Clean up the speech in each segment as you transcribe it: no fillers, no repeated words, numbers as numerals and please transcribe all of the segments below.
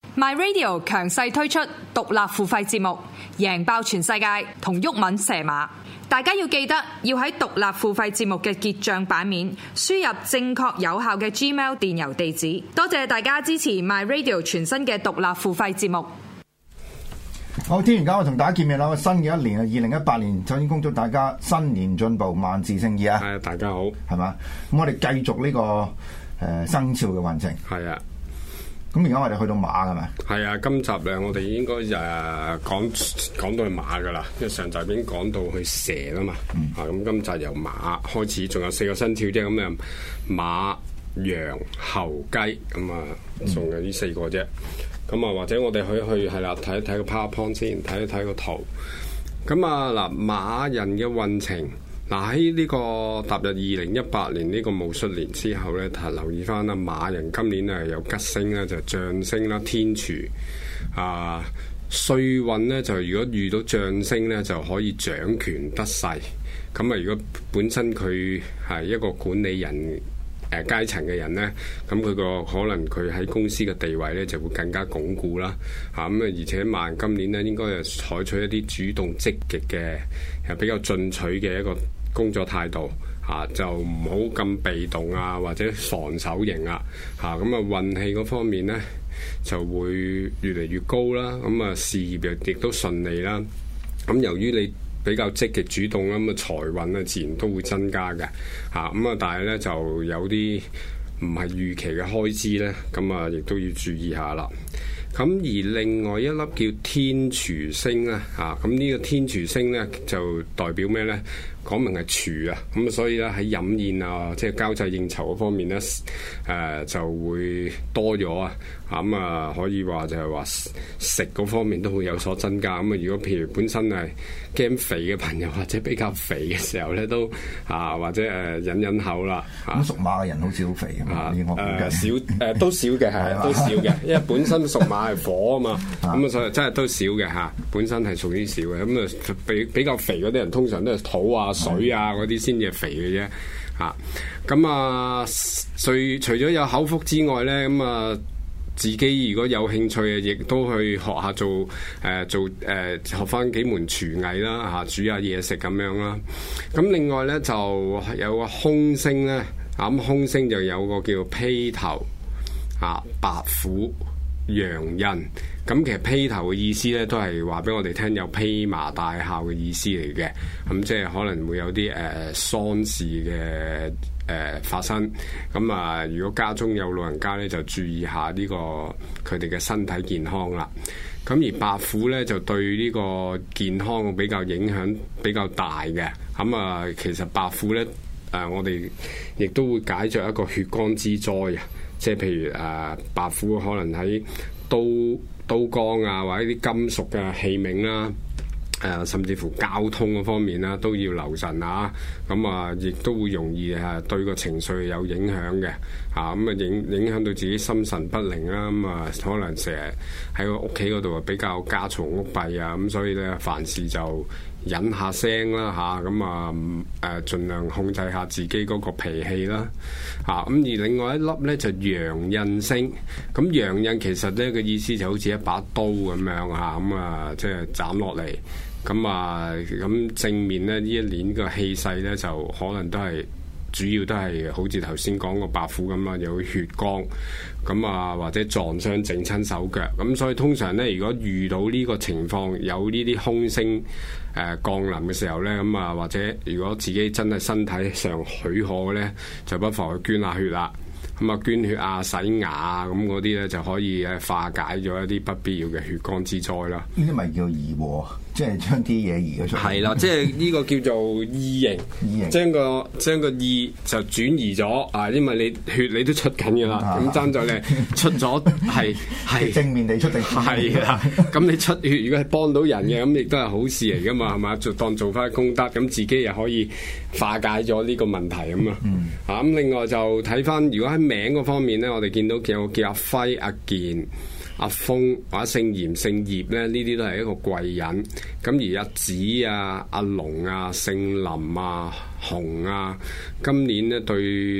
My Radio 強勢推出獨立付費節目，贏爆全世界同毓民蛇馬。大家要記得要喺獨立付費節目嘅結帳版面輸入正確有效嘅 Gmail 電郵地址。多謝大家支持 My Radio 全新嘅獨立付費節目。 好，天元間我同大家見面啦！新嘅一年啊，2018年，首先恭祝大家新年進步，萬事勝意啊！ 係啊，大家好， 係嘛？咁我哋繼續呢個生肖嘅運程。 係啊。 咁而家我哋去到馬㗎嘛？ 係啊，今集咧我哋應該講到去馬㗎啦，因為上集已經講到去蛇啦嘛。咁今集由馬開始，仲有4個生肖啫。咁啊馬、羊、猴、雞，咁啊仲有呢4個啫。咁啊或者我哋去係啦，睇一睇個 PowerPoint 先，睇一睇個圖。咁啊嗱，馬人嘅運程。嗱，喺呢個踏入2018年呢個戊戌年之後咧，留意翻啦，馬人今年啊有吉星啦，就象星啦，天廚啊，歲運咧就如果遇到象星咧，就可以掌權得勢。咁啊，如果本身佢係一個管理人階層嘅人咧，咁佢個可能佢喺公司嘅地位咧就會更加鞏固啦。咁啊，而且馬人今年咧應該係採取一啲主動積極嘅，比較進取嘅一個工作態度就唔好咁被動啊，或者防守型啊咁啊運氣嗰方面呢就會越嚟越高啦。咁啊事業亦都順利啦。咁由於你比較積極主動啦，咁啊財運啊自然都會增加嘅咁啊，但係呢就有啲唔係預期嘅開支呢，咁啊亦都要注意下啦。咁而另外一粒叫天廚星咧咁呢個天廚星呢就代表咩呢？講明係廚啊，咁所以咧喺飲宴啊，即係交際應酬嗰方面咧，就會多咗啊。咁啊，可以話就係話食嗰方面都會有所增加。咁啊，如果譬如本身係驚肥嘅朋友，或者比較肥嘅時候咧，都或者忍口啦。 咁屬馬嘅人好似好肥㗎嘛？ 少都少嘅係都少嘅，因為本身屬馬係火啊嘛，咁啊所以真係都少嘅嚇。本身係屬於少嘅，咁啊比較肥嗰啲人通常都係土啊、水啊嗰啲先至肥嘅啫咁啊，除咗有口福之外咧，咁啊自己如果有興趣亦都去學下學翻幾門廚藝啦煮下嘢食咁樣啦。咁另外咧就有個空星咧，咁空星就有個叫披頭白虎、羊印。咁其實披頭嘅意思咧，都係話俾我哋聽有披麻戴孝嘅意思嚟嘅。咁即係可能會有啲喪事嘅發生。咁啊，如果家中有老人家咧，就注意下呢個佢哋嘅身體健康啦。咁而白虎咧，就對呢個健康比較影響比較大嘅。咁啊，其實白虎咧，我哋亦都會解着一個血光之災啊。即係譬如白虎可能喺刀光啊，或者啲金屬嘅器皿啦，甚至乎交通嗰方面啦，都要留神啊。咁啊，亦都會容易對個情緒有影響嘅咁啊，影響到自己心神不寧啦。咁啊，可能成日喺個屋企嗰度比較家嘈屋閉啊。咁所以咧，凡事就忍下聲啦咁啊盡量控制下自己嗰個脾氣啦咁而另外一粒咧就陽印星。咁陽印其實咧個意思就好似一把刀咁樣咁啊即係斬落嚟。咁正面咧呢一年個氣勢咧就可能都係主要都係好似頭先講個白虎咁有血光咁或者撞傷整親手腳。咁所以通常咧，如果遇到呢個情況，有呢啲空星降臨嘅時候咧，咁或者如果自己真係身體上許可嘅咧，就不妨去捐下血啦。咁捐血洗牙咁嗰啲咧就可以化解咗一啲不必要嘅血光之災啦。 呢啲咪叫移禍，即係將啲嘢移咗出嚟。係啦，即係呢個叫做異形，將個異就轉移咗因為你血你都出緊㗎啦，咁爭在你出咗係正面地出定係啦。咁你出血如果係幫到人嘅，咁亦都係好事嚟㗎嘛，係嘛？當做翻功德，咁自己又可以化解咗呢個問題咁咁另外就睇翻，如果喺名嗰方面咧，我哋見到有個叫阿輝、阿健、阿峰或者姓嚴、姓葉咧，呢啲都係一個貴人。咁而阿子啊、阿龍啊、姓林啊、洪啊，今年咧對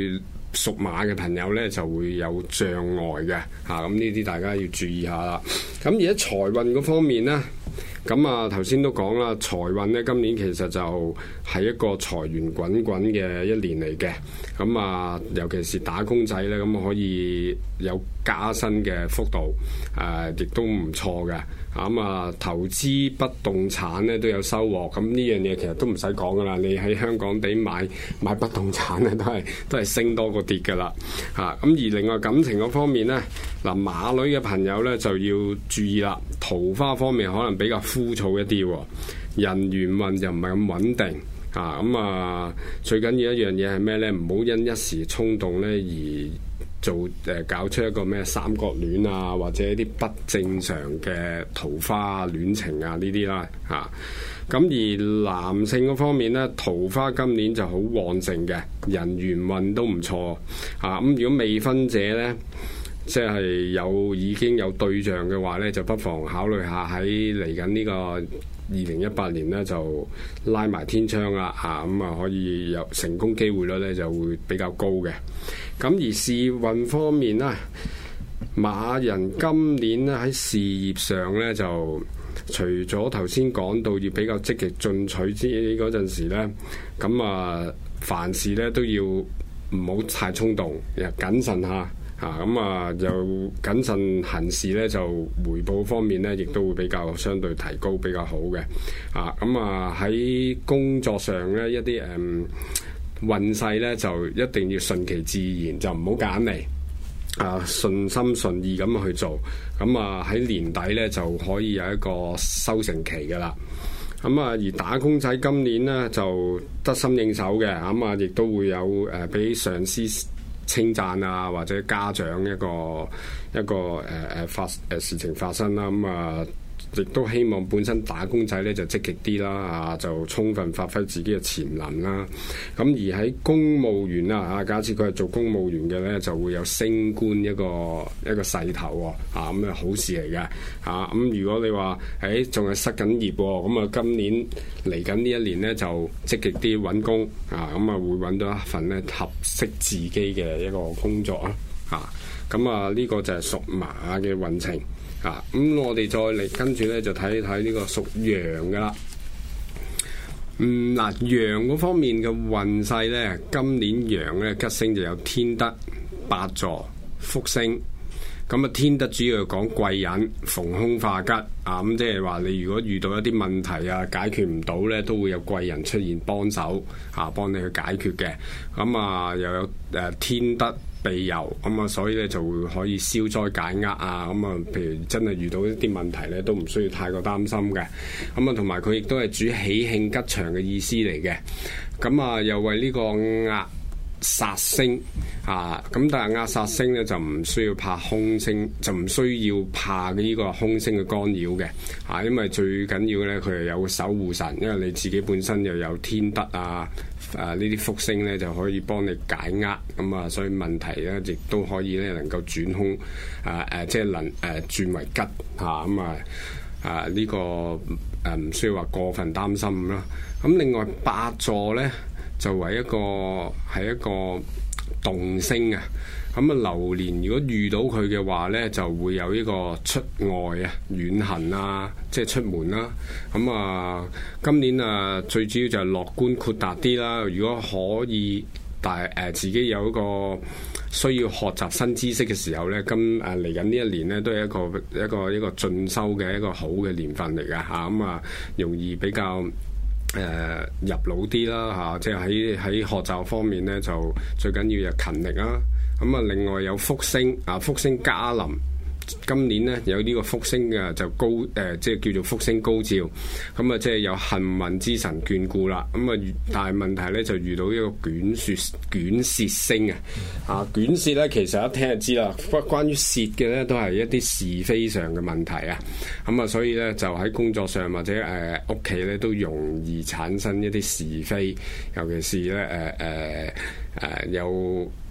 屬馬嘅朋友咧就會有障礙嘅嚇，咁呢啲大家要注意下啦。咁而喺財運嗰方面咧，咁啊頭先都講啦，財運咧今年其實就係一個財源滾滾嘅一年嚟嘅。咁啊，尤其是打工仔咧，咁可以有加薪嘅幅度，亦都唔錯嘅。咁啊，投資不動產咧都有收穫。咁呢樣嘢其實都唔使講噶啦，你喺香港地買不動產咧都係升多過跌噶啦。咁而另外感情嗰方面咧，嗱馬女嘅朋友咧就要注意啦，桃花方面可能比較枯燥一啲，人緣運就唔係咁穩定。咁啊，最緊要一樣嘢係咩咧？唔好因一時衝動咧而搞出一個咩三角戀啊，或者一啲不正常嘅桃花戀情啊呢啲啦咁而男性嗰方面咧，桃花今年就好旺盛嘅，人緣運都唔錯咁如果未婚者咧，即係已經有對象嘅話咧，就不妨考慮下喺嚟緊呢個2018年咧就拉埋天窗啦咁啊可以有成功機會率咧就會比較高嘅。咁而事運方面咧，馬人今年咧喺事業上咧就除咗頭先講到要比較積極進取之嗰陣時咧，咁啊凡事咧都要唔好太衝動，又謹慎下。又謹慎行事咧，就回報方面咧，亦都會比較相對提高，比較好嘅。喺工作上咧，一啲運勢咧，就一定要順其自然，就唔好揀嚟順心順意咁去做。喺年底咧就可以有一個收成期㗎啦。而打工仔今年咧就得心應手嘅，亦都會有俾上司稱讚啊，或者家長一個事情發生啦。亦都希望本身打工仔咧就積極啲啦，就充分發揮自己嘅潛能啦。而喺公務員啦，假設佢係做公務員嘅咧，就會有升官一個勢頭喎。咁好事嚟嘅。咁如果你話仲係失緊業喎，咁今年嚟緊呢一年咧就積極啲揾工咁會揾到一份咧合適自己嘅一個工作呢個就係屬馬嘅運程。我哋再嚟跟住咧就睇睇呢個屬羊噶啦。羊嗰方面嘅運勢咧，今年羊咧吉星就有天德、八座、福星。天德主要係講貴人逢凶化吉即係話你如果遇到一啲問題解決唔到咧，都會有貴人出現幫手幫你去解決嘅。又有天德庇佑所以咧就會可以消災解厄譬如真係遇到一啲問題咧，都唔需要太過擔心嘅。同埋佢亦都係主喜慶吉祥嘅意思嚟嘅。又為呢個壓煞星但係壓煞星咧就唔需要怕空星，就唔需要怕呢個空星嘅干擾嘅因為最緊要咧佢係有守護神，因為你自己本身又有天德呢啲福星咧就可以幫你解厄所以問題咧亦都可以咧能夠轉空即係能轉為吉呢個唔需要話過分擔心啦。另外八座咧就為一個動星流年如果遇到佢嘅話咧，就會有呢個出外遠行即係出門啦。今年最主要就係樂觀豁達啲啦。如果可以自己有一個需要學習新知識嘅時候咧，嚟緊呢一年咧都係一個進修嘅一個好嘅年份嚟㗎容易比較入腦啲啦即係喺學習方面咧就最緊要有勤力啦。另外有福星福星加臨，今年咧有呢個福星嘅就高即係叫做福星高照，即係有幸運之神眷顧啦。但係問題咧就遇到一個卷舌星卷舌咧其實一聽就知啦，關於舌嘅咧都係一啲是非上嘅問題所以咧就喺工作上或者屋企咧都容易產生一啲是非，尤其是咧有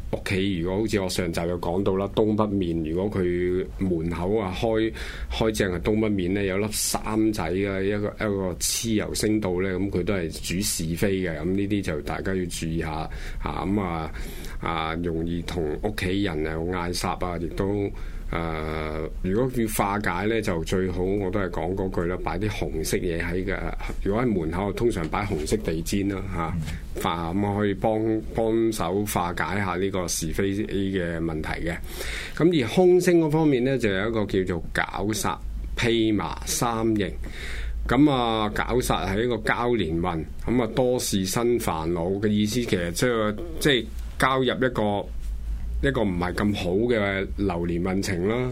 屋企如果好似我上集有講到啦，東北面如果佢門口啊開正係東北面咧，有粒三仔嘅一個蚩尤星道咧，咁佢都係主是非嘅，咁呢啲就大家要注意下嚇，咁容易同屋企人啊嗌霎啊，亦都。如果要化解咧，就最好我都係講嗰句啦，擺啲紅色嘢喺嘅。如果喺門口，通常擺紅色地氈啦嚇，咁可以幫手化解下呢個是非嘅問題嘅。咁而凶星嗰方面咧，就有一個叫做絞煞、披麻三刑。咁絞煞係一個交年運，咁多事生煩惱嘅意思，其實即係交入一個唔係咁好嘅流年運程啦，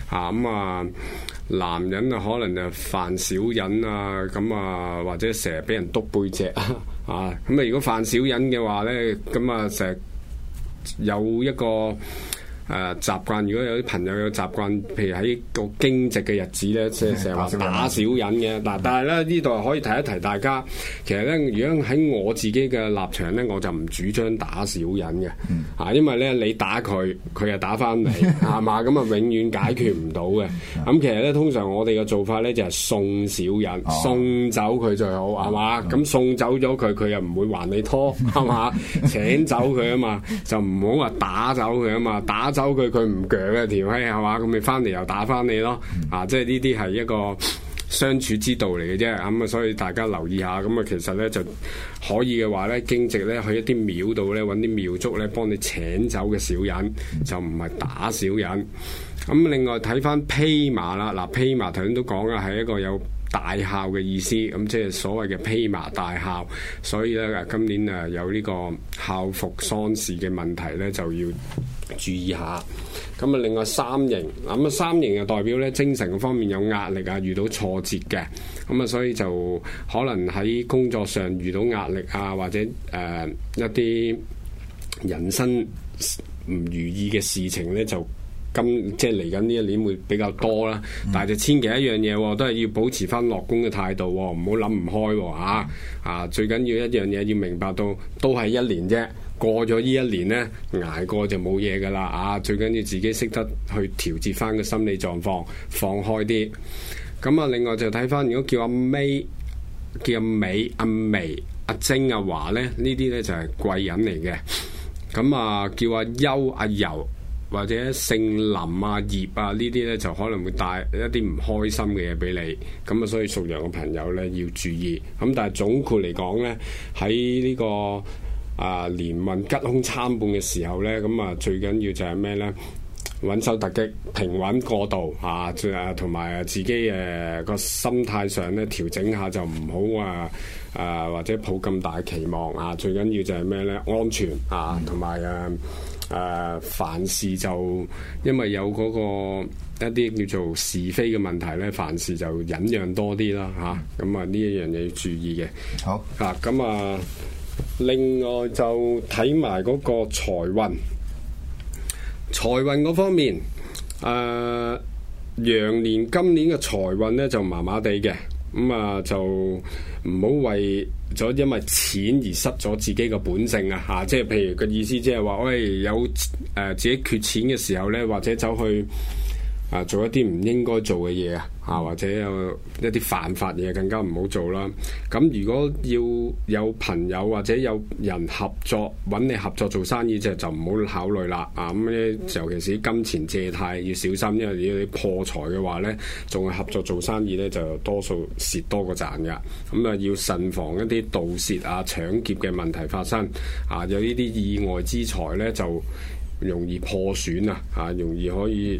男人可能就犯小人啊，咁或者成日俾人篤背脊咁如果犯小人嘅話咧，咁成日有一個習慣，如果有啲朋友有習慣，譬如喺個驚蟄嘅日子咧，即係成日話打小人嘅。但係咧呢度可以提一提大家，其實咧，如果喺我自己嘅立場咧，我就唔主張打小人嘅，因為咧你打佢，佢又打翻你，係嘛？咁永遠解決唔到嘅。咁其實咧，通常我哋嘅做法咧就係送小人，送走佢最好，係嘛？咁送走咗佢，佢又唔會還你拖，係嘛？請走佢啊嘛，就唔好話打走佢啊嘛，打走佢唔鋸嘅條閪係嘛，咁你翻嚟又打翻你咯，即係呢啲係一個相處之道嚟嘅啫，咁所以大家留意下，咁其實咧就可以嘅話咧，驚蟄咧去一啲廟度咧揾啲廟祝咧幫你請走嘅小人，就唔係打小人。咁另外睇翻披麻啦，嗱披麻頭先都講啦，係一個有大孝嘅意思，咁即係所謂嘅披麻戴孝，所以咧今年有呢個孝服喪事嘅問題咧，就要注意下。咁另外三刑，咁三刑就代表咧精神方面有壓力啊，遇到挫折嘅，咁所以就可能喺工作上遇到壓力啊，或者一啲人生唔如意嘅事情咧就。即係嚟緊呢一年會比較多啦，但係就千祈一樣嘢，都係要保持翻樂觀嘅態度，唔好諗唔開最緊要一樣嘢要明白到，都係一年啫，過咗呢一年呢，捱過就冇嘢噶啦最緊要自己識得去調節翻個心理狀況，放開啲。咁另外就睇翻，如果叫阿美、叫阿美、阿眉、阿晶、阿華呢，呢啲呢就係貴人嚟嘅。咁叫阿優、阿柔。或者姓林啊、葉啊呢啲呢，就可能會帶一啲唔開心嘅嘢俾你，咁所以屬羊嘅朋友呢，要注意。咁但係總括嚟講呢，喺呢個年運吉凶參半嘅時候呢，咁最緊要就係咩呢？穩守突擊，平穩過渡同埋自己個心態上呢調整下，就唔好或者抱咁大期望最緊要就係咩呢？安全同埋凡事就因為有嗰個一啲叫做是非嘅問題咧，凡事就忍讓多啲啦咁呢一樣嘢要注意嘅。 好咁另外就睇埋嗰個財運嗰方面，羊年今年嘅財運咧就麻麻地嘅，就唔好為咗因為錢而失咗自己嘅本性即係譬如個意思即係話，喂有自己缺錢嘅時候咧，或者走去做一啲唔應該做嘅嘢或者有一啲犯法嘢更加唔好做啦。咁如果要有朋友或者有人合作揾你合作做生意，就唔好考慮啦。咁咧，尤其是金錢借貸要小心，因為如果你破財嘅話咧，仲係合作做生意咧，就多數蝕多過賺噶。咁要慎防一啲盜竊搶劫嘅問題發生。有呢啲意外之財咧就容易破損容易可以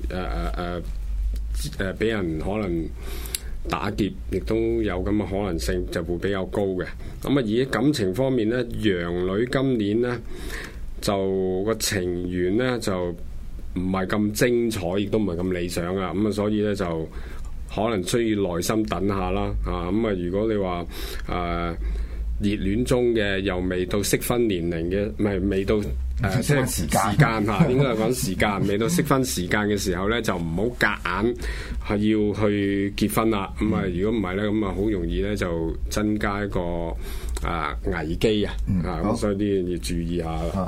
俾人可能打劫，亦都有咁嘅可能性，就會比較高嘅。咁而喺感情方面呢，羊女今年呢就個情緣呢就唔係咁精彩，亦都唔係咁理想咁所以呢就可能需要耐心等下啦。如果你話熱戀中嘅又未到適婚年齡嘅，唔係未到即係時間應該係講時間未到適婚時間嘅時候咧，就唔好夾硬係要去結婚啦。如果唔係咧，咁好容易咧就增加一個危機咁所以啲要注意下啦。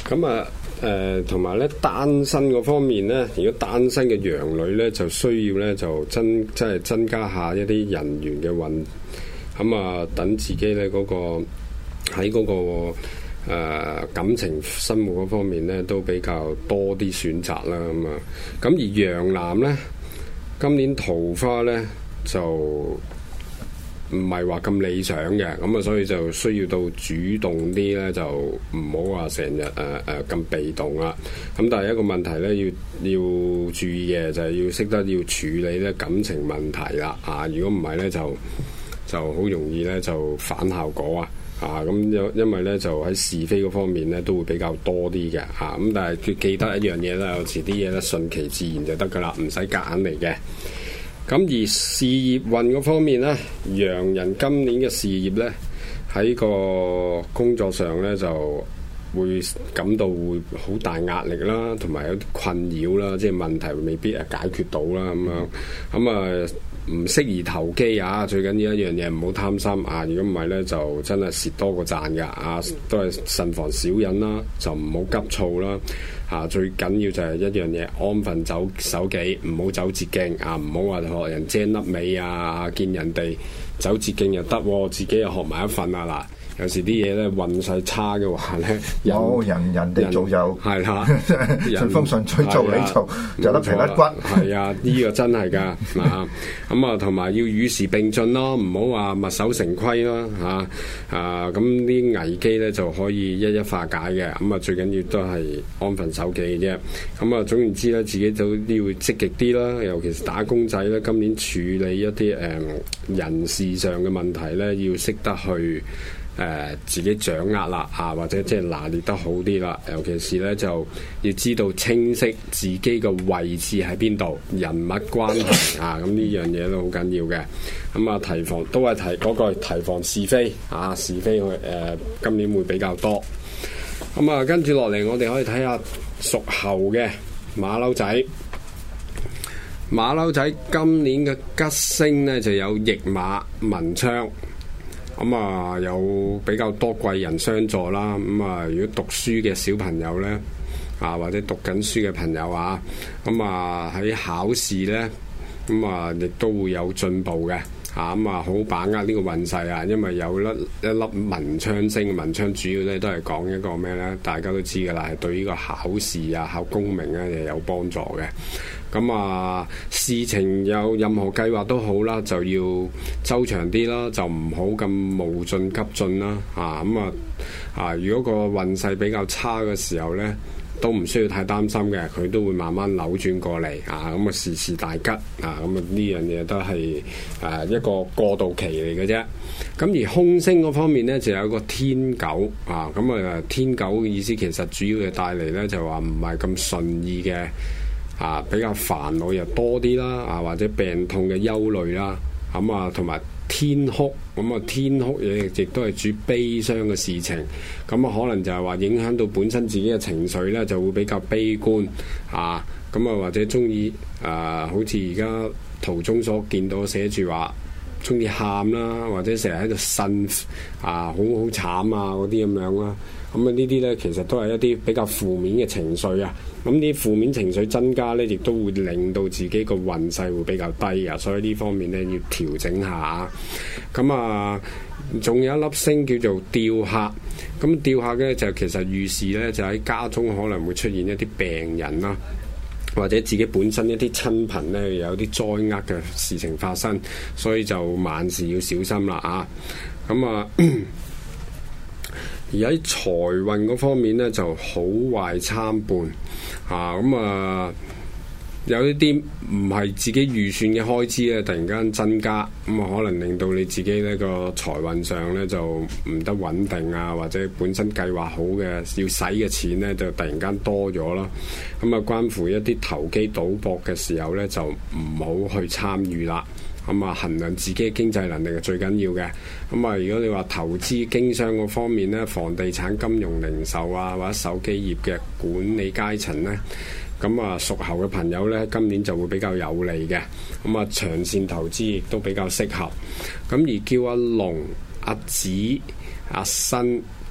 咁啊同埋咧單身嗰方面咧，如果單身嘅陽女咧，就需要咧就即係增加下一啲人緣嘅運，咁啊等自己咧嗰個喺嗰個感情生活嗰方面咧都比較多啲選擇啦，咁而陽男咧今年桃花咧就唔係話咁理想嘅，咁啊所以就需要到主動啲咧，就唔好話成日咁被動啦。咁但係一個問題咧，要注意嘅就係要識得要處理咧感情問題啦。如果唔係咧就好容易咧就反效果咁因為咧就喺是非嗰方面咧都會比較多啲嘅咁但係佢記得一樣嘢啦，有時啲嘢咧順其自然就得噶啦，唔使夾硬嚟嘅。咁而事業運嗰方面咧，陽人今年嘅事業咧喺個工作上咧就會感到會好大壓力啦，同埋有啲困擾啦，即係問題未必解決到啦咁啊唔適宜投機最緊要一樣嘢唔好貪心如果唔係咧就真係蝕多過賺㗎都係慎防小人啦，就唔好急躁啦最緊要就係一樣嘢，安分守己，唔好走捷徑唔好話學人精甩尾見人哋走捷徑又得自己又學埋一份嗱。有時啲嘢咧運勢差嘅話咧， 人哋做就係啦， 順風順水做你做就甩皮甩骨。 係啊，呢個真係㗎咁同埋要與時並進咯，唔好話墨守成規啦咁啲危機咧就可以一一化解嘅。最緊要都係安分守己嘅啫。總言之咧，自己都要積極啲啦，尤其是打工仔咧，今年處理一啲人事上嘅問題咧，要識得去自己掌握啦或者即係拿捏得好啲啦，尤其是咧就要知道清晰自己嘅位置喺邊度，人物關係咁呢樣嘢都好緊要嘅。提防都係提防是非是非今年會比較多。跟住落嚟我哋可以睇下屬猴嘅馬騮仔。馬騮仔今年嘅吉星呢就有驛馬文昌。有比較多貴人相助啦。如果讀書嘅小朋友呢，或者讀緊書嘅朋友喺考試呢，亦都會有進步嘅。好把握呢個運勢因為有一粒文昌星，文昌主要咧都係講一個咩呢？大家都知㗎啦，係對呢個考試考功名咧有幫助嘅。事情有任何計劃都好啦，就要周詳啲啦，就唔好咁無盡急進啦。如果個運勢比較差嘅時候呢，都唔需要太擔心嘅，佢都會慢慢扭轉過嚟時時大吉呢樣嘢都係一個過渡期嚟嘅啫。而空星嗰方面呢，就有一個天狗天狗嘅意思其實主要係帶嚟呢，就話唔係咁順意嘅比較煩惱又多啲啦或者病痛嘅憂慮啦同埋天哭天哭亦都係主悲傷嘅事情可能就係話影響到本身自己嘅情緒呢，就會比較悲觀或者中意好似而家圖中所見到寫住話中意喊啦，或者成日喺度呻好慘嗰啲咁樣啦。呢啲呢，其實都係一啲比較負面嘅情緒啲負面情緒增加呢，亦都會令到自己個運勢會比較低所以呢方面呢，要調整下。仲有一粒星叫做吊客。吊客呢，就其實預示呢，就喺家中可能會出現一啲病人啦，或者自己本身一啲親朋呢，有啲災厄嘅事情發生，所以就萬事要小心啦而喺財運嗰方面呢，就好壞參半有一啲唔係自己預算嘅開支咧，突然間增加可能令到你自己呢個財運上呢，就唔得穩定或者本身計劃好嘅要使嘅錢呢，就突然間多咗啦。關乎一啲投機賭博嘅時候呢，就唔好去參與啦。衡量自己嘅經濟能力係最緊要嘅。如果你話投資經商嗰方面呢，房地產、金融、零售或者手機業嘅管理階層呢，屬猴嘅朋友呢，今年就會比較有利嘅。長線投資亦都比較適合。而叫阿龍、阿子、阿新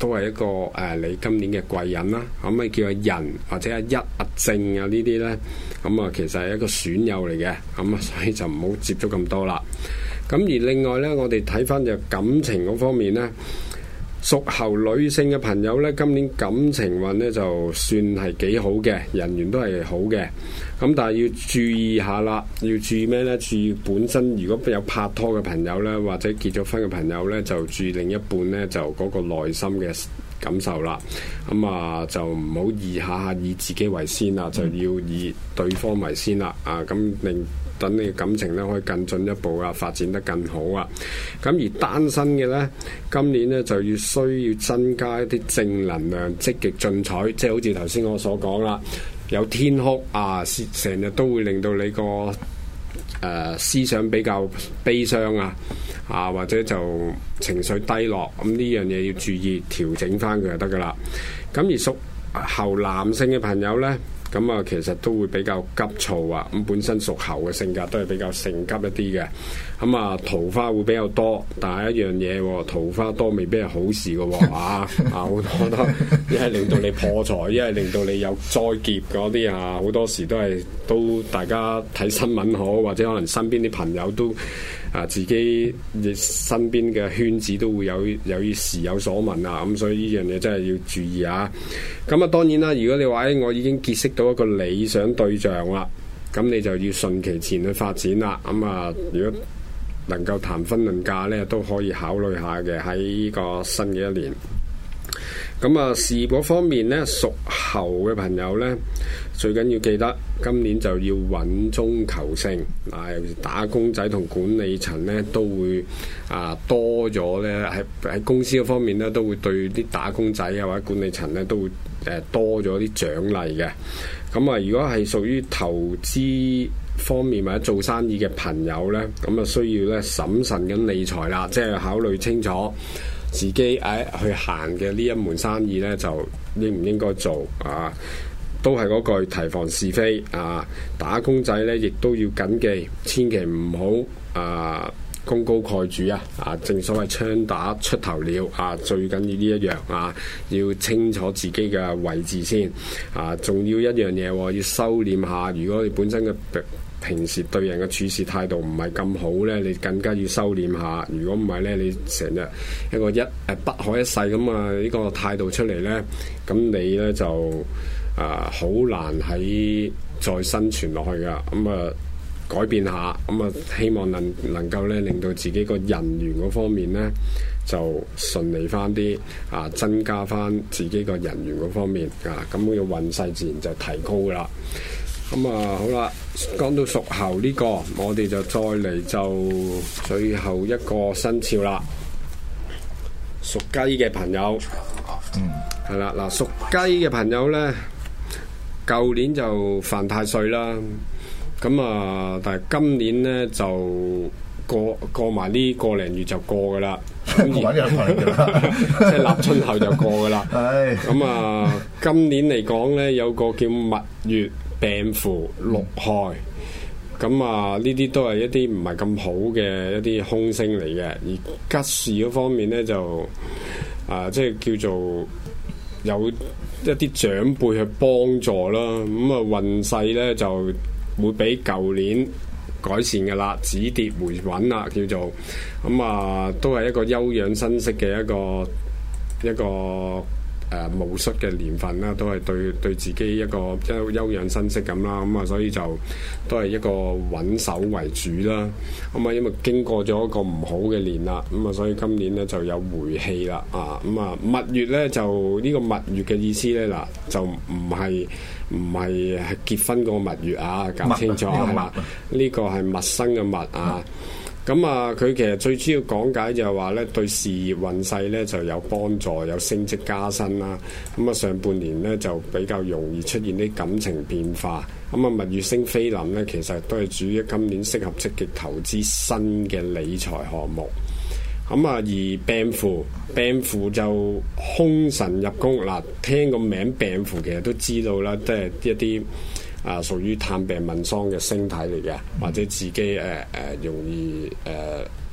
都係一個你今年嘅貴人啦。咁咪叫阿人或者阿一、阿正啊呢啲咧，咁啊其實係一個損友嚟嘅，咁啊所以就唔好接觸咁多啦。咁而另外咧，我哋睇翻就感情嗰方面咧，屬猴女性嘅朋友咧，今年感情運咧就算係幾好嘅，人緣都係好嘅。咁但係要注意下啦，要注意咩咧？注意本身如果有拍拖嘅朋友咧，或者結咗婚嘅朋友咧，就注意另一半咧就嗰個內心嘅感受啦。咁啊就唔好下下以自己為先啦，就要以對方為先啦。咁等你嘅感情咧可以更進一步啊，發展得更好啊。咁而單身嘅咧，今年咧就需要增加一啲正能量、積極進取，即係好似頭先我所講啦，有天哭啊，成日都會令到你個思想比較悲傷啊，或者就情緒低落，咁呢樣嘢要注意調整翻佢就得噶啦。咁而屬猴男性嘅朋友咧，咁啊，其實都會比較急躁啊！咁本身屬猴嘅性格都係比較性急一啲嘅。咁啊，桃花會比較多，但係一樣嘢，桃花多未必係好事嘅喎。好多一係令到你破財，一係令到你有災劫嗰啲啊，好多時都大家睇新聞好，或者可能身邊啲朋友都自己身邊嘅圈子都會有時有所聞啊。咁所以呢樣嘢真係要注意啊！咁啊，當然啦，如果你話我已經結識到一個理想對象啦，咁你就要順其自然去發展啦。咁啊，如果能夠談婚論嫁呢，都可以考慮下嘅喺呢個新嘅一年。咁啊，事業嗰方面呢，屬猴嘅朋友呢，最緊要記得今年就要穩中求勝。尤其打工仔同管理層呢，都會多咗呢，喺公司嗰方面呢，都會對啲打工仔啊或者管理層呢，都會多咗啲獎勵嘅。咁啊，如果係屬於投資方面或者做生意嘅朋友呢，咁啊需要呢審慎咁理財啦，即係考慮清楚自己去行嘅呢一門生意呢，就應唔應該做啊？都係嗰句提防是非啊！打工仔呢，亦都要謹記，千祈唔好功高蓋主啊！正所謂槍打出頭鳥啊，最緊要呢一樣啊，要清楚自己嘅位置先啊！仲要一樣嘢喎，要收斂下。如果你本身嘅平時對人嘅處事態度唔係咁好呢，你更加要收斂下。如果唔係呢，你成日一個不可一世咁呢個態度出嚟呢，咁你呢就好難再生存落去噶。咁改變下，咁希望能夠呢令到自己個人緣嗰方面呢就順利翻啲增加翻自己個人緣嗰方面咁嘅運勢自然就提高噶啦。咁好啦，講到屬猴呢個，我哋就再嚟就最後一個生肖啦。屬雞嘅朋友，係啦，嗱，屬雞嘅朋友呢，舊年就犯太歲啦。咁但係今年呢，就過埋呢個零月就過噶啦。即係立春後就過噶啦。咁今年嚟講呢，有個叫蜜月、病符、六害。咁呢啲都係一啲唔係咁好嘅一啲凶星嚟嘅。而吉事嗰方面呢，就即係叫做有一啲長輩去幫助啦。咁運勢呢，就會比舊年改善嘅啦，止跌回穩啦，叫做咁都係一個休養生息嘅一個戊戌嘅年份啦，都係對自己一個休養生息咁啦。所以就都係一個穩守為主啦。因為經過咗一個唔好嘅年啦，所以今年呢就有回氣啦。蜜月呢，就呢個蜜月嘅意思呢，嗱，就唔係結婚個蜜月搞清楚係啦。呢個係陌生嘅蜜啊。佢其實最主要講解就係話咧，對事業運勢咧就有幫助，有升職加薪啦。上半年咧就比較容易出現啲感情變化。蜜月星飛臨咧，其實都係主於今年適合積極投資新嘅理財項目。而病符就凶神入宮嗱，聽個名病符其實都知道啦，即係一啲屬於探病問喪嘅星體嚟嘅，或者自己容易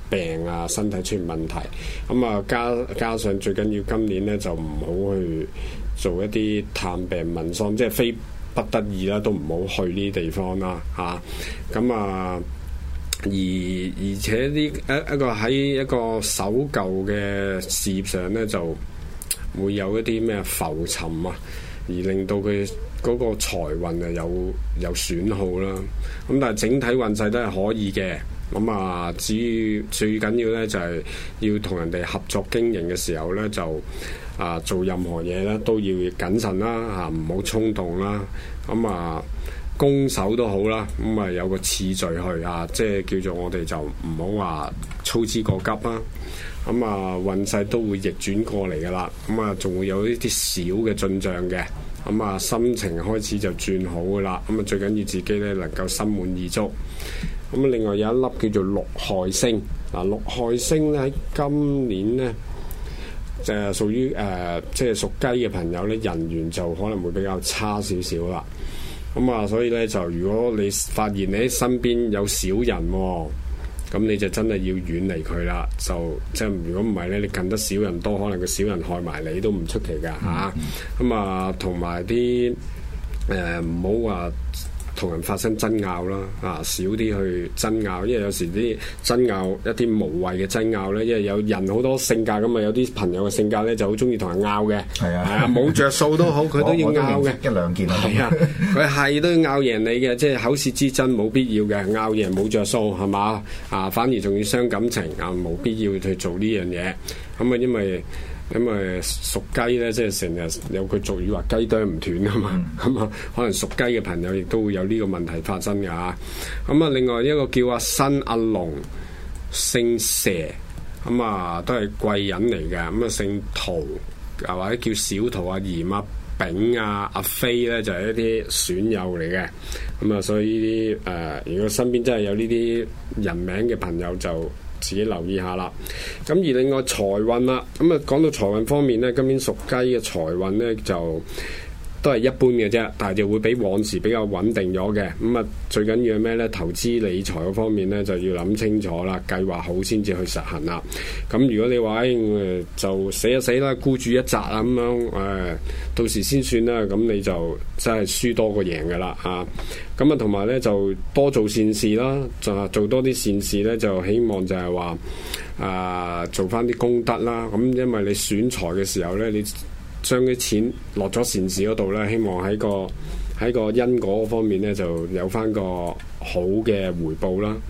病啊，身體出現問題。咁啊加上最緊要今年咧就唔好去做一啲探病問喪，即係非不得已啦，都唔好去呢啲地方啦嚇。咁而且呢一個喺一個守舊嘅事業上咧，就會有一啲咩浮沉啊，而令到佢嗰個財運啊有損耗啦。咁但係整體運勢都係可以嘅。咁啊，至於最緊要咧就係要同人哋合作經營嘅時候咧，就做任何嘢咧都要謹慎啦，唔好衝動啦。咁攻守都好啦，咁有個次序去即係叫做我哋就唔好話操之過急啦。咁運勢都會逆轉過嚟噶啦，咁仲會有一啲小嘅進賬嘅。咁心情開始就轉好噶啦。咁最緊要自己咧能夠心滿意足。咁另外有一粒叫做六害星。六害星咧喺今年咧就係屬於即係屬雞嘅朋友咧，人緣就可能會比較差少少啦。所以咧就如果你發現你喺身邊有小人咁你就真係要遠離佢啦。就即係如果唔係咧，你近得小人多，可能個小人害埋你都唔出奇噶嚇。同埋啲唔好話同人發生爭拗啦，少啲去爭拗，因為有時啲爭拗一啲無謂嘅爭拗咧，因為有人好多性格咁啊，有啲朋友嘅性格咧就好中意同人拗嘅，係啊，冇着數都好，佢都要拗嘅， 一兩件係啊， 佢係都要拗贏你嘅，即係口舌之爭冇必要嘅，拗贏冇着數係嘛，反而仲要傷感情冇必要去做呢樣嘢，因為屬雞咧，即係成日有句俗語話雞啄唔斷啊嘛，可能屬雞嘅朋友亦都會有呢個問題發生㗎嚇。另外一個叫阿新阿龍，姓蛇，都係貴人嚟嘅，姓陶，或者叫小陶阿嚴阿丙阿飛咧，就係一啲損友嚟嘅。所以呢啲如果身邊真係有呢啲人名嘅朋友就自己留意下啦。咁而另外財運啦，講到財運方面呢，今年屬雞嘅財運呢就都係一般嘅啫，但係就會比往時比較穩定咗嘅。最緊要係咩呢？投資理財嗰方面呢，就要諗清楚啦，計劃好先至去實行啦。咁如果你話就死一死啦，孤注一擲啊咁樣到時先算啦，咁你就真係輸多過贏噶啦嚇。同埋呢，就多做善事啦，就做多啲善事呢，就希望就係話做翻啲功德啦。因為你選財嘅時候呢，你將啲錢落咗善事嗰度呢，希望喺個因果方面呢，就有翻個好嘅回報啦。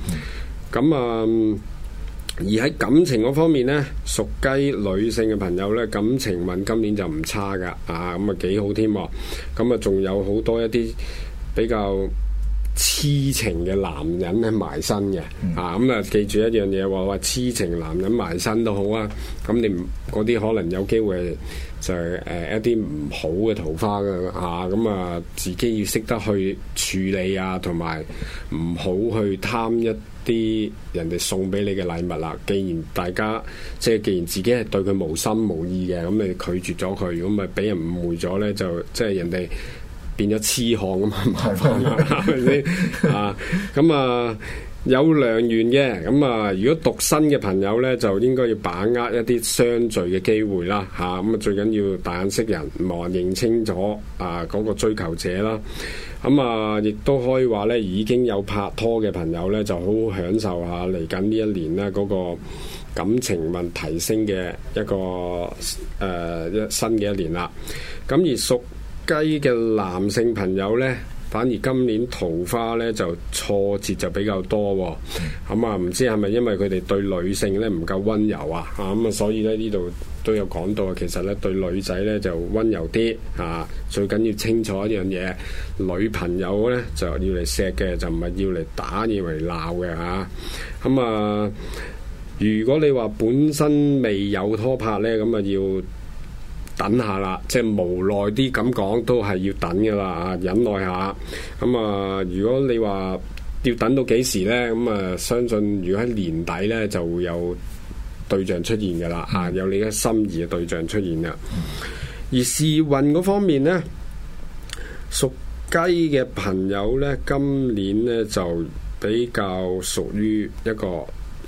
而喺感情嗰方面呢，屬雞女性嘅朋友呢，感情運今年就唔差噶，幾好添。仲有好多一啲比較痴情嘅男人喺埋身嘅，記住一樣嘢話痴情男人埋身都好啊。咁你嗰啲可能有機會就係一啲唔好嘅桃花嘅自己要識得去處理同埋唔好去貪一啲人哋送俾你嘅禮物啦。既然既然自己係對佢無心無意嘅，咁你拒絕咗佢，如果咪俾人誤會咗呢，就即係人哋變咗痴漢咁係咪先？有良緣嘅，如果獨身嘅朋友呢，就應該要把握一啲相聚嘅機會啦，最緊要大眼識人，望認清楚嗰個追求者啦。亦都可以話呢，已經有拍拖嘅朋友呢，就好享受下嚟緊呢一年呢嗰個感情運提升嘅一個新嘅一年啦。而屬雞嘅男性朋友呢，反而今年桃花呢就挫折就比較多喎。唔知係咪因為佢哋對女性呢唔夠溫柔啊？所以呢度都有講到，其實呢對女仔呢就溫柔啲最緊要清楚一樣嘢，女朋友呢就要嚟錫嘅，就唔係要嚟打，要嚟鬧嘅。如果你話本身未有拖拍呢，要等下啦，即係無奈啲咁講，都係要等噶啦，忍耐下。如果你話要等到幾時呢？相信如果喺年底呢，就會有對象出現噶啦，有你嘅心儀嘅對象出現啦。而事運嗰方面呢，屬雞嘅朋友呢，今年呢就比較屬於一個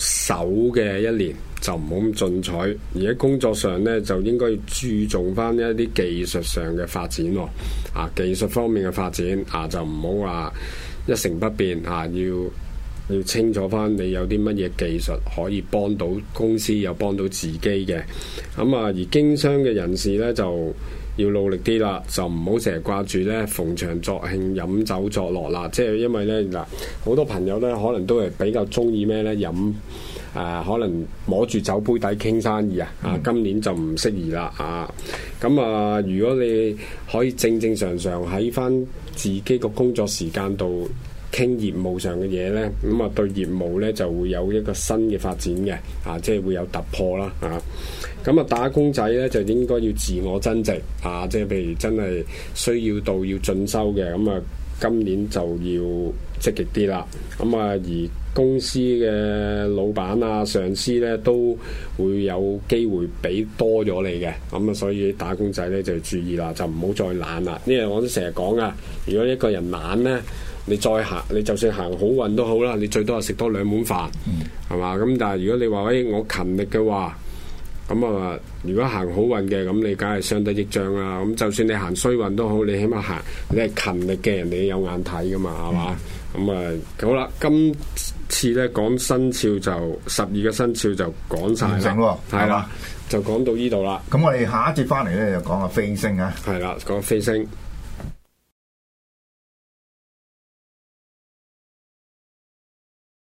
守嘅一年，就唔好咁進取。而喺工作上咧，就應該要注重翻一啲技術上嘅發展喎。技術方面嘅發展就唔好話一成不變要清楚翻你有啲乜嘢技術可以幫到公司，又幫到自己嘅。而經商嘅人士咧就要努力啲啦，就唔好成日掛住咧逢場作興飲酒作樂啦。即係因為咧嗱，好多朋友咧可能都係比較中意咩咧飲可能摸住酒杯底傾生意今年就唔適宜啦如果你可以正正常常喺翻自己個工作時間度傾業務上嘅嘢呢，對業務呢就會有一個新嘅發展嘅即係會有突破啦打工仔呢，就應該要自我增值即係譬如真係需要到要進修嘅今年就要積極啲啦而公司嘅老闆上司呢都會有機會俾多咗你嘅所以打工仔呢就要注意啦，就唔好再懶啦。呢樣我都成日講如果一個人懶呢，你再行，你就算行好運都好啦，你最多係食多2碗飯，係嘛？但係如果你話我勤力嘅話，如果行好運嘅，咁你梗係相得益彰啦。就算你行衰運都好，你起碼行，你係勤力嘅人，你有眼睇噶嘛，係嘛？好啦，今次咧講生肖就12個生肖就講晒啦，係啦，就講到呢度啦。 咁我哋下一節翻嚟咧就講下飛星係啦， 講飛星。